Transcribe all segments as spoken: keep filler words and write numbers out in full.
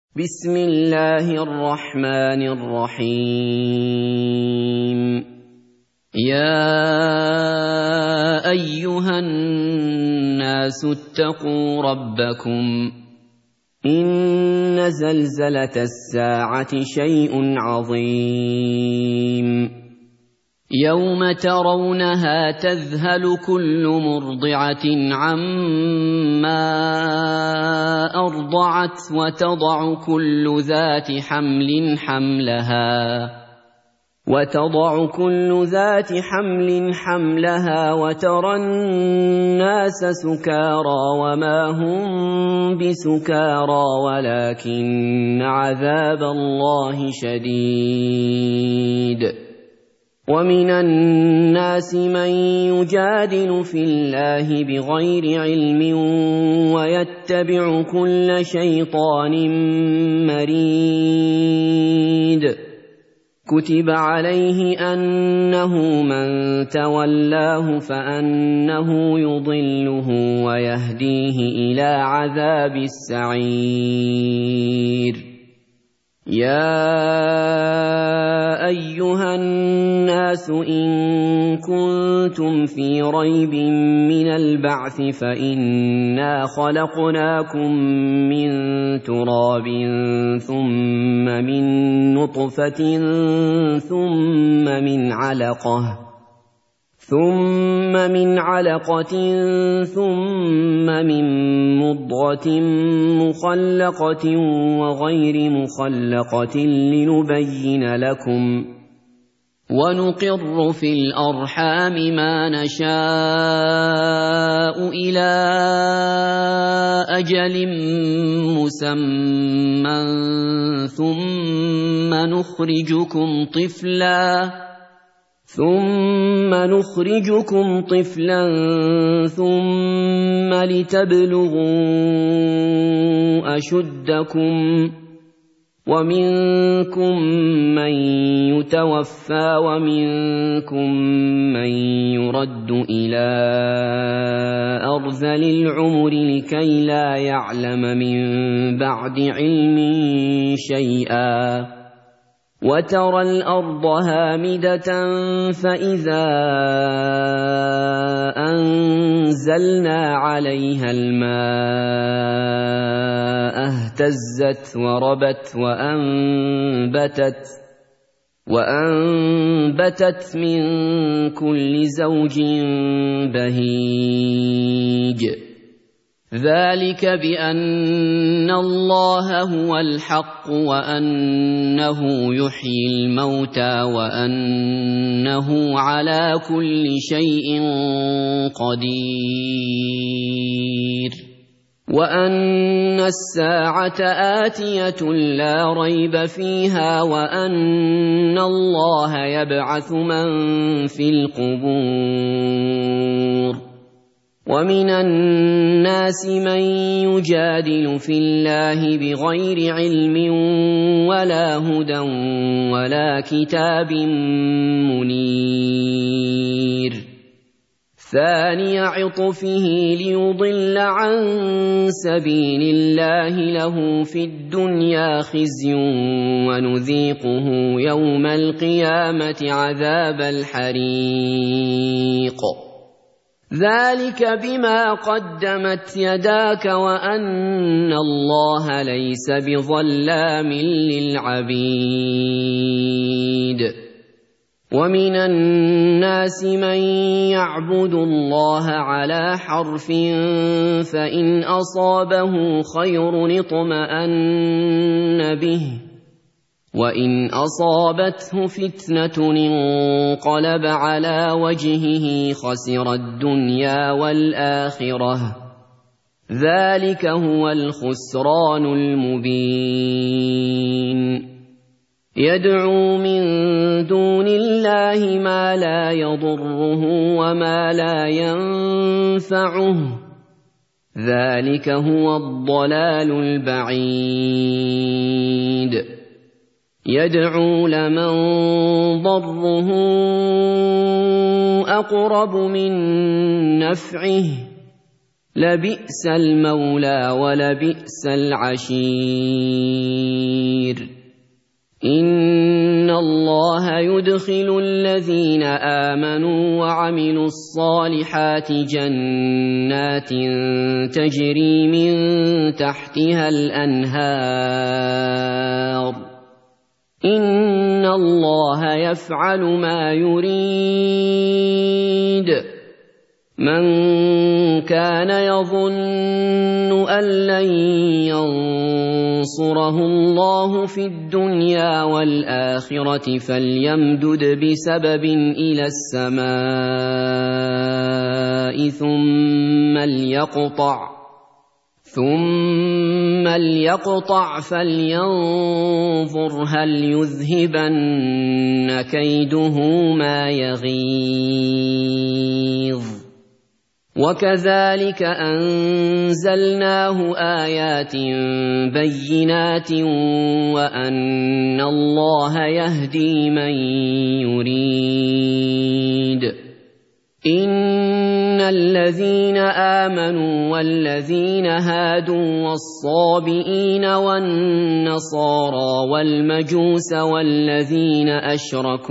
بسم الله الرحمن الرحيم. يا أيها الناس اتقوا ربكم إن زلزلة الساعة شيء عظيم يوم ترونها تذهل كل مرضعة عما أرضعت وتضع كل ذات حمل حملها وتضع كل ذات حمل حملها وترى الناس سكارى وما هم بسكارى ولكن عذاب الله شديد. ومن الناس من يجادل في الله بغير علم ويتبع كل شيطان مريد. كتب عليه أنه من تولاه فأنه يضله ويهديه إلى عذاب السعير. يا أيها الناس إن كنتم في ريب من البعث فإنا خلقناكم من تراب ثم من نطفة ثم من علقة ثم من علقة ثم من مضغة مخلقة وغير مخلقة لنبين لكم ونقر في الأرحام ما نشاء إلى أجل مسمى ثم نخرجكم طفلاً ثم نخرجكم طفلا ثم لتبلغوا أشدكم ومنكم من يتوفى ومنكم من يرد إلى أرذل العمر لكي لا يعلم من بعد علم شيئا. وترى الأرض هامدة فإذا أنزلنا عليها الماء اهتزت وربت وأنبتت وأنبتت من كل زوج بهيج. ذلك بأن الله هو الحق وأنه يحيي الموتى وأنه على كل شيء قدير وأن الساعة آتية لا ريب فيها وأن الله يبعث من في القبور. ومن الناس من يجادل في الله بغير علم ولا هدى ولا كتاب منير. ثاني عطفه ليضل عن سبيل الله له في الدنيا خزي ونذيقه يوم القيامة عذاب الحريق. ذلك بما قدمت يداك وأن الله ليس بظلام للعبيد. ومن الناس من يعبد الله على حرف فإن أصابه خير اطمأن به وإن أصابته فتنة انقلب على وجهه خسر الدنيا والآخرة. ذلك هو الخسران المبين. يدعو من دون الله ما لا يضره وما لا ينفعه. ذلك هو الضلال البعيد. يدعو لمن ضره أقرب من نفعه لبئس المولى ولبئس العشير إن الله يدخل الذين آمنوا وعملوا الصالحات جنات تجري من تحتها الأنهار إن الله يفعل ما يريد من كان يظن أن لن ينصره الله في الدنيا والآخرة فليمدد بسبب إلى السماء ثم ليقطع ثم ليقطع فلينظر هل يذهبن كيده ما يغيظ وكذلك أنزلناه آيات بينات وأن الله يهدي من يريد إن الذين آمنوا والذين هادوا والصابئين والنصارى والمجوس والذين أشركوا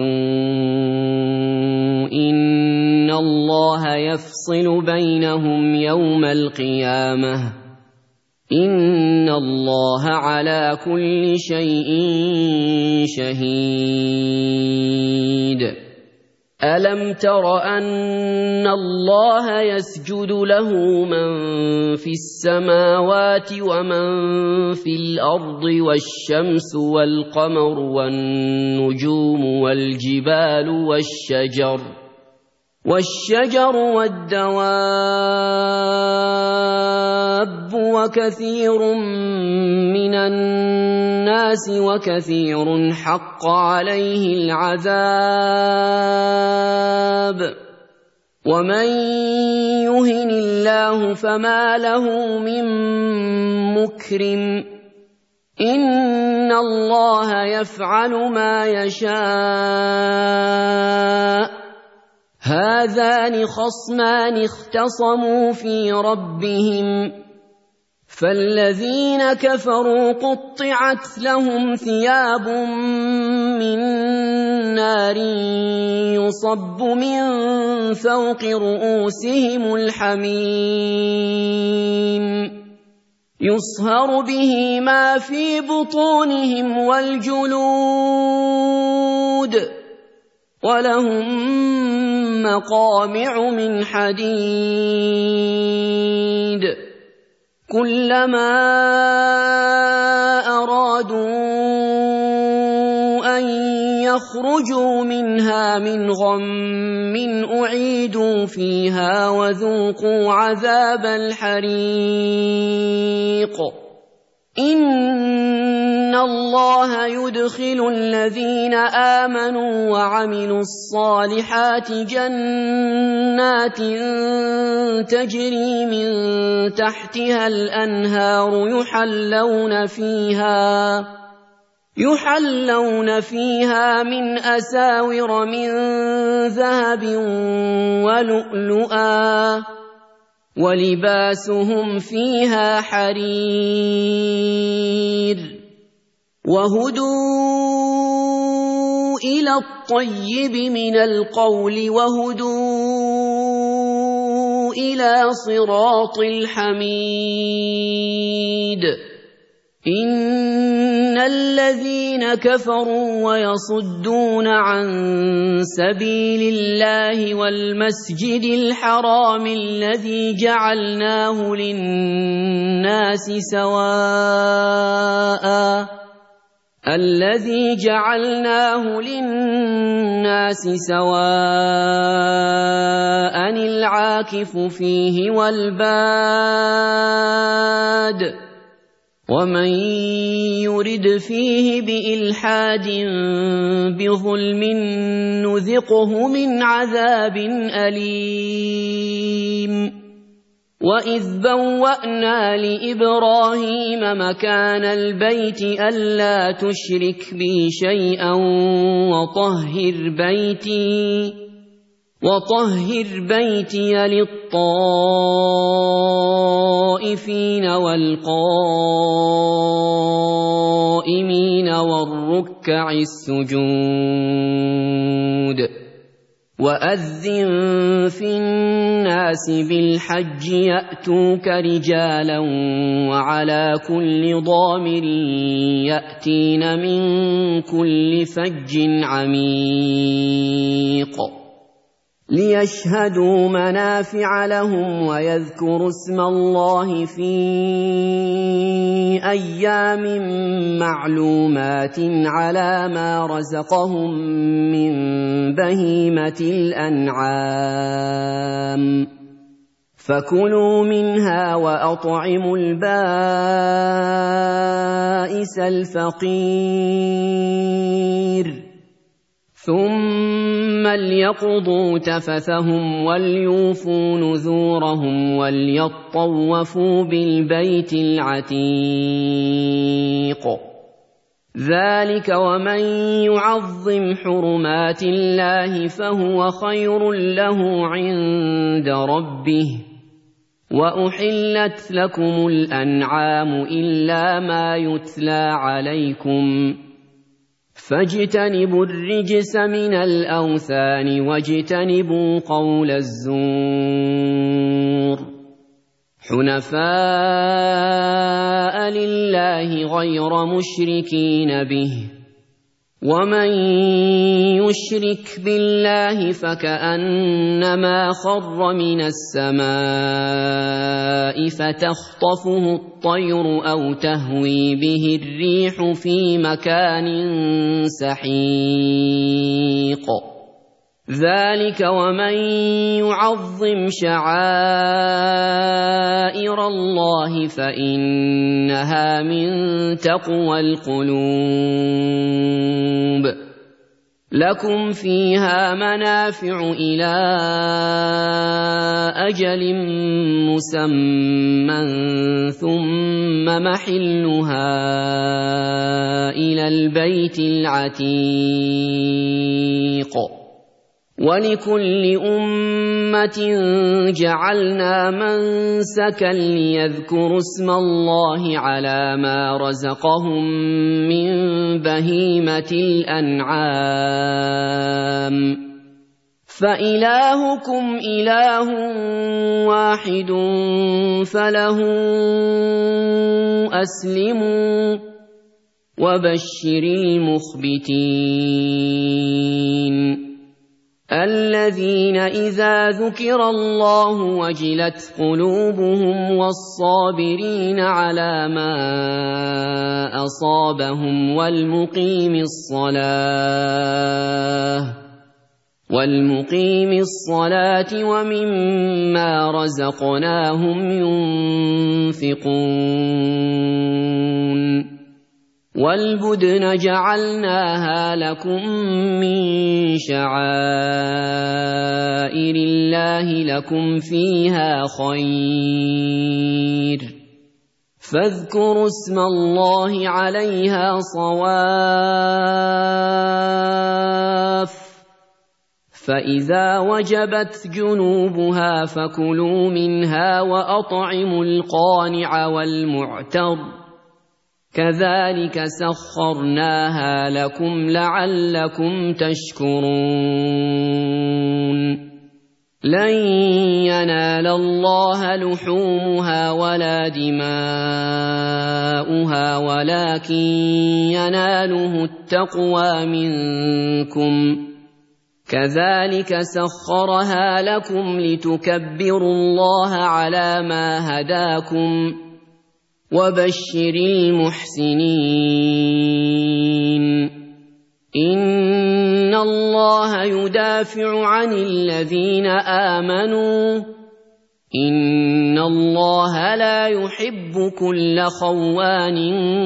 إن الله يفصل بينهم يوم القيامة إن الله على كل شيء شهيد ألم تر أن الله يسجد له من في السماوات ومن في الأرض والشمس والقمر والنجوم والجبال والشجر والشجر والدواب وكثير من الناس وكثير حق عليه العذاب ومن يهن الله فما له من مكرم إن الله يفعل ما يشاء هذان خصمان اختصموا في ربهم فالذين كفروا قطعت لهم ثياب من نار يصب من فوق رؤوسهم الحميم يصهر به ما في بطونهم والجلود ولهم مقامع من حديد كلما أرادوا أن يخرجوا منها من غم أعيدوا فيها وذوقوا عذاب الحريق إن الله يدخل الذين آمنوا وعملوا الصالحات جنات تجري من تحتها الأنهار يحلون فيها يحلون فيها من أساور من ذهب ولؤلؤا ولباسهم فيها حرير وهدوا إلى الطيب من القول وهدوا إلى صراط الحميد إن الذين كفروا ويصدون عن سبيل الله والمسجد الحرام الذي جعلناه للناس سواء الذي جعلناه للناس سواء العاكف فيه والباد ومن يرد فيه بإلحاد بظلم نذقه من عذاب أليم وإذ بوأنا لإبراهيم مكان البيت ألا تشرك بي شيئا وطهر بيتي وطهر بيتي للطائفين والقائمين والركع السجود وأذن في الناس بالحج يأتوك رجالا وعلى كل ضامر يأتين من كل فج عميق ليشهدوا منافع لهم ويذكروا اسم الله في أيام معلومات على ما رزقهم من بهيمة الأنعام فكلوا منها وأطعموا البائس الفقير ثم ليقضوا تفثهم وليوفوا نذورهم وليطوفوا بالبيت العتيق ذلك ومن يعظم حرمات الله فهو خير له عند ربه وأحلت لكم الأنعام إلا ما يتلى عليكم فاجتنبوا الرجس من الأوثان واجتنبوا قول الزور حنفاء لله غير مشركين به ومن يشرك بالله فكأنما خر من السماء فتخطفه الطير أو تهوي به الريح في مكان سحيق ذلك ومن يعظم شعائر الله فإنها من تقوى القلوب لكم فيها منافع إلى أجل مسمى ثم محلها إلى البيت العتيق ولكل أمة جعلنا منسكا ليذكروا اسم الله على ما رزقهم من بهيمة الأنعام فإلهكم إله واحد فله أسلموا وبشر المخبتين الذين إذا ذكر الله وجلت قلوبهم والصابرين على ما أصابهم والمقيم الصلاة والمقيم الصلاة ومما رزقناهم ينفقون والبدن جعلناها لكم من شعائر الله لكم فيها خير فاذكروا اسم الله عليها صواف فإذا وجبت جنوبها فكلوا منها وأطعموا القانع والمعتر كذلك سخرناها لكم لعلكم تشكرون لن ينال الله لحومها ولا دماؤها ولكن يناله التقوى منكم كذلك سخرها لكم لتكبروا الله على ما هداكم وبشر المحسنين إن الله يدافع عن الذين آمنوا إن الله لا يحب كل خوان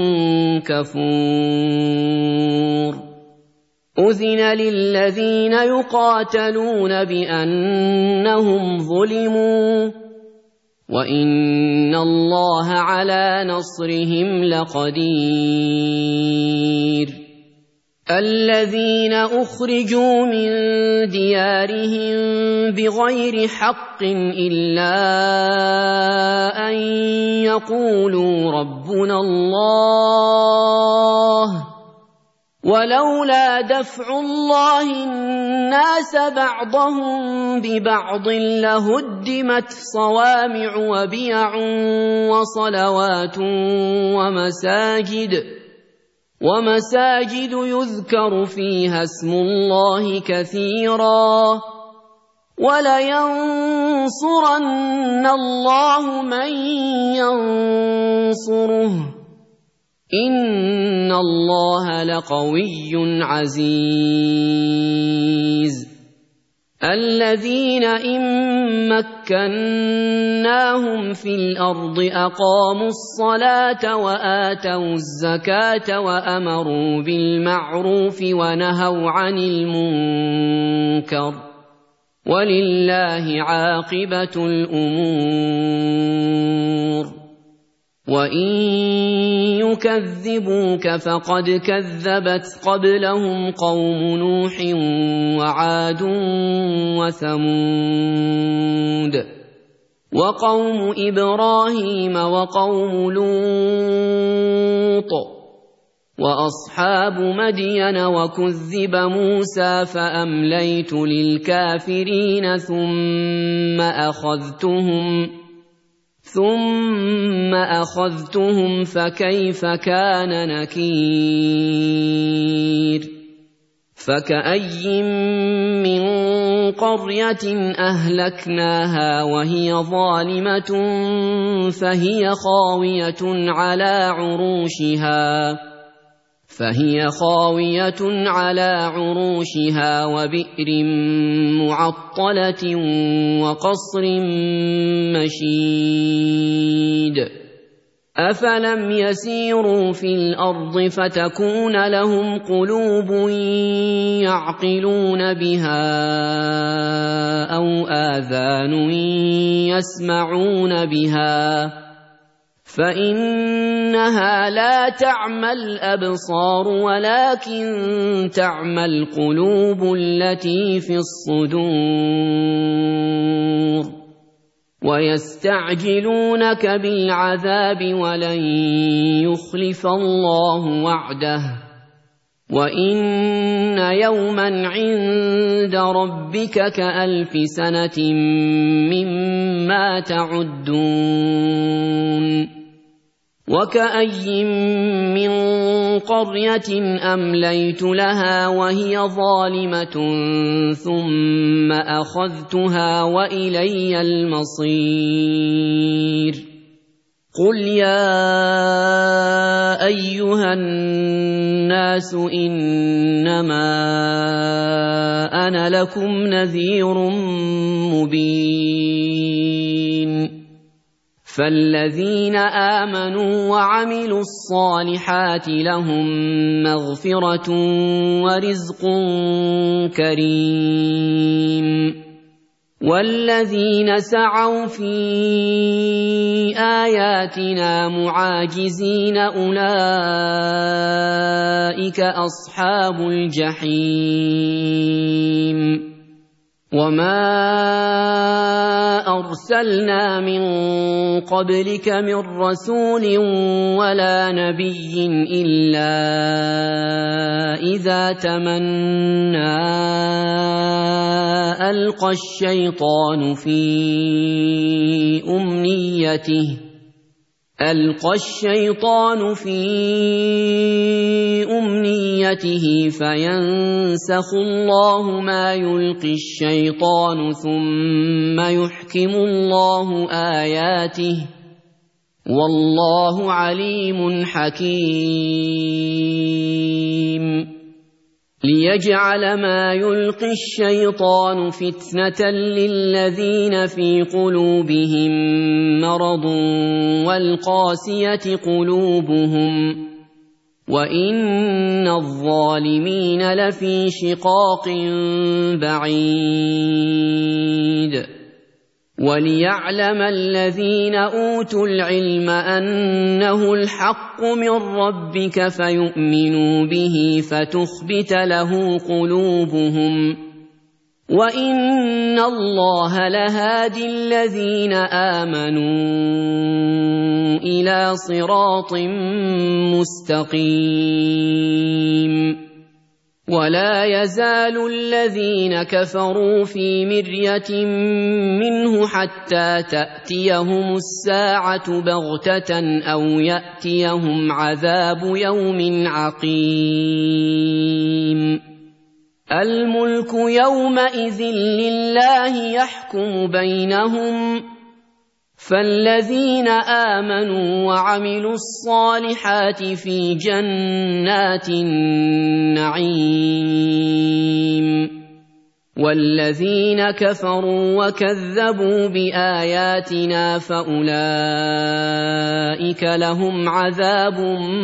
كفور أذن للذين يقاتلون بأنهم ظلموا وإن الله على نصرهم لقدير الذين أخرجوا من ديارهم بغير حق إلا أن يقولوا ربنا الله ولولا دفع الله الناس بعضهم ببعض لهدمت صوامع وبيع وصلوات ومساجد ومساجد يذكر فيها اسم الله كثيرا ولينصرن الله من ينصره إن الله لقوي عزيز الذين إن مكناهم في الأرض أقاموا الصلاة وآتوا الزكاة وأمروا بالمعروف ونهوا عن المنكر ولله عاقبة الأمور وإن يكذبوك فقد كذبت قبلهم قوم نوح وعاد وثمود وقوم إبراهيم وقوم لوط وأصحاب مدين وكذب موسى فأمليت للكافرين ثم أخذتهم ثم أخذتهم فكيف كان نكير فكأي من قرية أهلكناها وهي ظالمة فهي خاوية على عروشها فهي خاوية على عروشها وبئر معطلة وقصر مشيد أفلم يسيروا في الأرض فتكون لهم قلوب يعقلون بها أو آذان يسمعون بها فإنها لا تعمى الأبصار ولكن تعمى القلوب التي في الصدور ويستعجلونك بالعذاب ولن يخلف الله وعده وإن يوما عند ربك كألف سنة مما تعدون وكأي من قرية أمليت لها وهي ظالمة ثم أخذتها وإلي المصير قل يا أيها الناس إنما أنا لكم نذير مبين فالذين آمنوا وعملوا الصالحات لهم مغفرة ورزق كريم والذين سعوا في آياتنا معاجزين أولئك أصحاب الجحيم وما أرسلنا من قبلك من رسول ولا نبي إلا إذا تمنى ألقى الشيطان في أمنيته ألقى الشيطان في أمنيته فينسخ الله ما يلقي الشيطان ثم يحكم الله آياته والله عليم حكيم ليجعل ما يلقي الشيطان فتنة للذين في قلوبهم مرض والقاسية قلوبهم وإن الظالمين لفي شقاق بعيد وَلِيَعْلَمَ الَّذِينَ أُوتُوا الْعِلْمَ أَنَّهُ الْحَقُّ مِنْ رَبِّكَ فَيُؤْمِنُوا بِهِ فَتُخْبِتَ لَهُ قُلُوبُهُمْ ۗ وَإِنَّ اللَّهَ لَهَادِي الَّذِينَ آمَنُوا إِلَىٰ صِرَاطٍ مُّسْتَقِيمٍ. وَلَا يَزَالُ الَّذِينَ كَفَرُوا فِي مِرْيَةٍ مِّنْهُ حَتَّىٰ تَأْتِيَهُمُ السَّاعَةُ بَغْتَةً أَوْ يَأْتِيَهُمْ عَذَابُ يَوْمٍ عَقِيمٍ. الْمُلْكُ يَوْمَئِذٍ لِّلَّهِ يَحْكُمُ بَيْنَهُمْ، فَالَّذِينَ آمَنُوا وَعَمِلُوا الصَّالِحَاتِ فِي جَنَّاتِ النَّعِيمِ، وَالَّذِينَ كَفَرُوا وَكَذَّبُوا بِآيَاتِنَا فَأُولَٰئِكَ لَهُمْ عَذَابٌ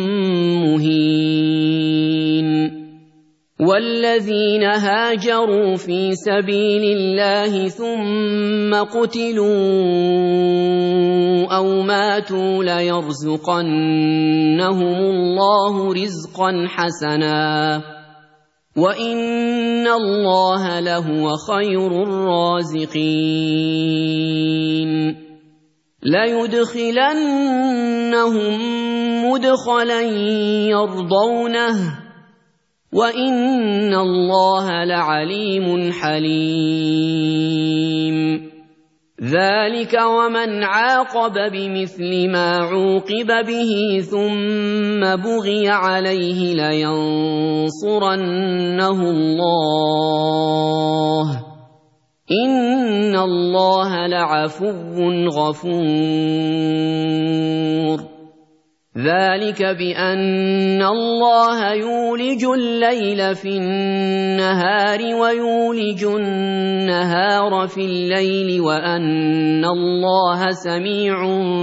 مُّهِينٌ. وَالَّذِينَ هَاجَرُوا فِي سَبِيلِ اللَّهِ ثُمَّ قُتِلُوا أَوْ مَاتُوا لَيَرْزُقَنَّهُمُ اللَّهُ رِزْقًا حَسَنًا، وَإِنَّ اللَّهَ لَهُوَ خَيْرُ الرَّازِقِينَ. لَيُدْخِلَنَّهُم مُّدْخَلًا يَرْضَوْنَهُ، وَإِنَّ اللَّهَ لَعَلِيمٌ حَلِيمٌ. ذَلِكَ وَمَنْ عَاقَبَ بِمِثْلِ مَا عُوقِبَ بِهِ ثُمَّ بُغِيَ عَلَيْهِ لَيَنصُرَنَّهُ اللَّهُ ۗ إِنَّ اللَّهَ لَعَفُوٌّ غَفُورٌ. ذَلِكَ بِأَنَّ اللَّهَ يُولِجُ اللَّيْلَ فِي النَّهَارِ وَيُولِجُ النَّهَارَ فِي اللَّيْلِ وَأَنَّ اللَّهَ سَمِيعٌ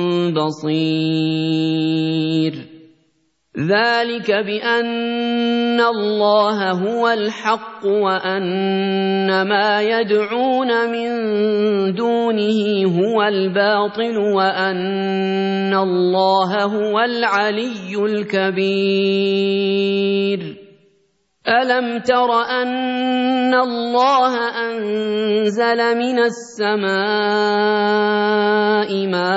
بَصِيرٌ. ذَلِكَ بِأَنَّ اللَّهَ هُوَ الْحَقُّ وَأَنَّ مَا يَدْعُونَ مِن دُونِهِ هُوَ الْبَاطِلُ وَأَنَّ اللَّهَ هُوَ الْعَلِيُّ الْكَبِيرُ. أَلَمْ تَرَ أَنَّ اللَّهَ أَنزَلَ مِنَ السَّمَاءِ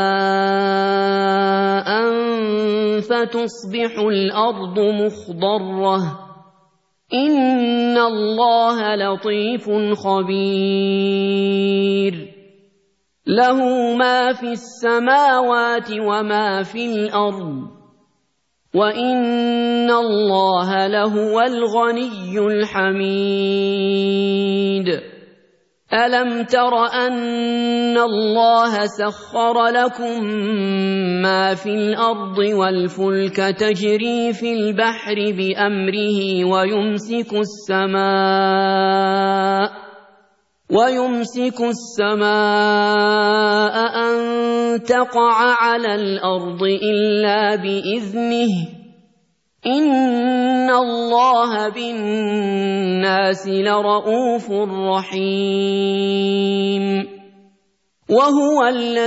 مَاءً فَتُصْبِحُ الْأَرْضُ مُخْضَرَّةً ۗ إِنَّ اللَّهَ لَطِيفٌ خَبِيرٌ. لَهُ مَا فِي السَّمَاوَاتِ وَمَا فِي الْأَرْضِ، وَإِنَّ اللَّهَ لَهُوَ الْغَنِيُّ الْحَمِيدُ. أَلَمْ تَرَ أَنَّ اللَّهَ سَخَّرَ لَكُم مَّا فِي الْأَرْضِ وَالْفُلْكَ تَجْرِي فِي الْبَحْرِ بِأَمْرِهِ وَيُمْسِكُ السَّمَاءَ وَيُمْسِكُ السَّمَاءَ أَن تَقَعَ عَلَى الْأَرْضِ إِلَّا بِإِذْنِهِ ۗ إِنَّ اللَّهَ بِالنَّاسِ لَرَءُوفٌ رَّحِيمٌ. وَهُوَ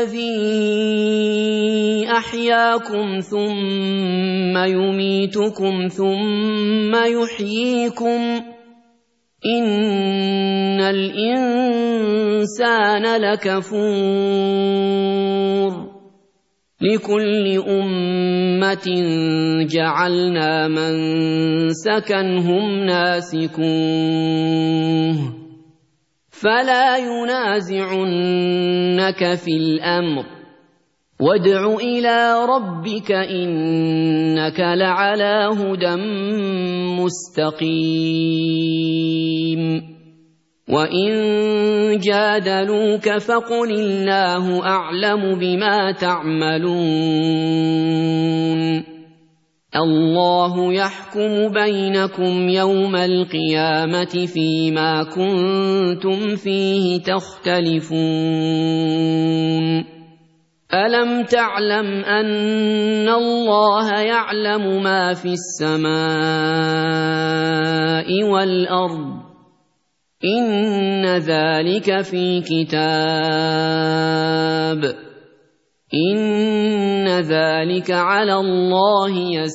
الَّذِي أَحْيَاكُمْ ثُمَّ يُمِيتُكُمْ ثُمَّ يُحْيِيكُمْ ۗ إِنَّ الْإِنسَانَ لَكَفُورٌ. لِكُلِّ أُمَّةٍ جَعَلْنَا مَنسَكًا هُمْ نَاسِكُوهُ ۖ فَلَا يُنَازِعُنَّكَ فِي الْأَمْرِ، وَادْعُ إِلَىٰ رَبِّكَ إِنَّكَ لَعَلَىٰ هُدًى مُّسْتَقِيمٍ. وَإِن جَادَلُوكَ فَقُلِ اللَّهُ أَعْلَمُ بِمَا تَعْمَلُونَ. اللَّهُ يَحْكُمُ بَيْنَكُمْ يَوْمَ الْقِيَامَةِ فِيمَا كُنتُمْ فِيهِ تَخْتَلِفُونَ. أَلَمْ تَعْلَمْ أَنَّ اللَّهَ يَعْلَمُ مَا فِي السَّمَاءِ وَالْأَرْضِ، إن ذلك في كتاب إن ذلك على الله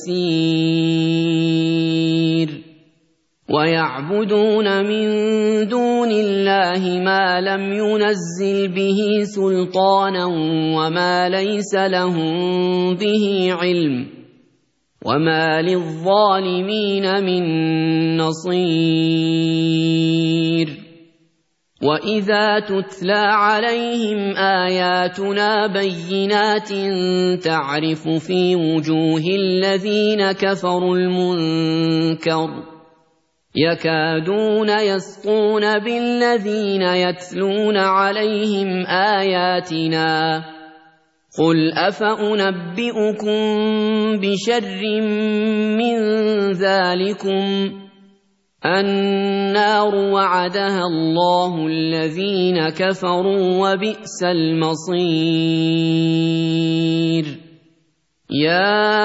يسير ويعبدون من دون الله ما لم ينزل به سلطانا وما ليس لهم به علم وما للظالمين من نصير وإذا تتلى عليهم آياتنا بينات تعرف في وجوه الذين كفروا المنكر يكادون يسطون بالذين يتلون عليهم آياتنا قل أفأنبئكم بشر من ذلكم النار وعدها الله الذين كفروا وبئس المصير يا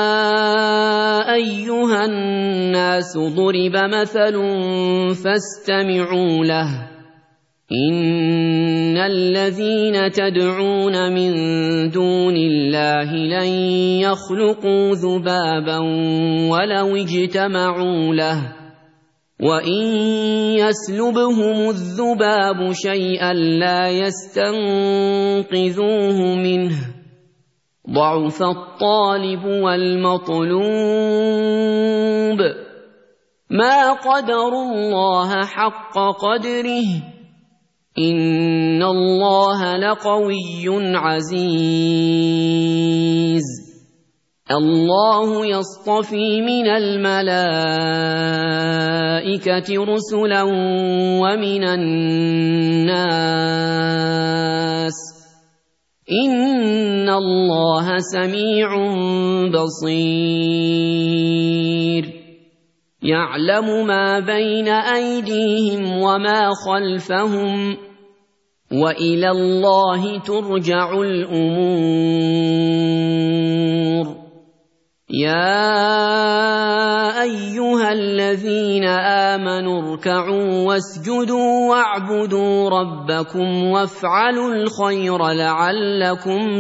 أيها الناس ضرب مثل فاستمعوا له إن الذين تدعون من دون الله لن يخلقوا ذبابا ولو اجتمعوا له وإن يسلبهم الذباب شيئا لا يستنقذوه منه ضعف الطالب والمطلوب ما قدروا الله حق قدره إن الله لقوي عزيز الله يصطفي من الملائكة رسلا ومن الناس إن الله سميع بصير يعلم ما بين أيديهم وما خلفهم وإلى الله ترجع الأمور يا أيها الذين آمنوا اركعوا واسجدوا واعبدوا ربكم وافعلوا الخير لعلكم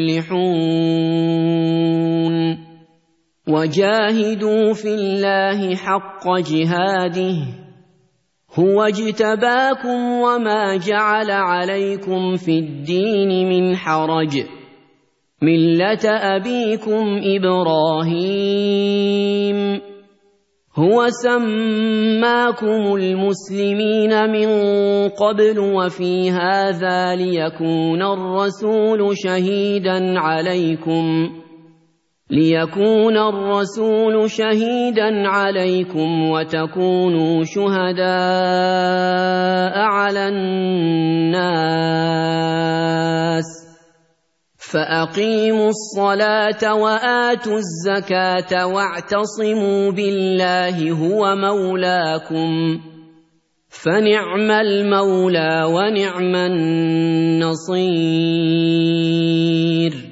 تفلحون وجاهدوا في الله حق جهاده هو اجتباكم وما جعل عليكم في الدين من حرج ملة أبيكم إبراهيم هو سماكم المسلمين من قبل وفي هذا ليكون الرسول شهيدا عليكم ليكون الرسول شهيدا عليكم وتكونوا شهداء على الناس فأقيموا الصلاة وآتوا الزكاة واعتصموا بالله هو مولاكم فنعم المولى ونعم النصير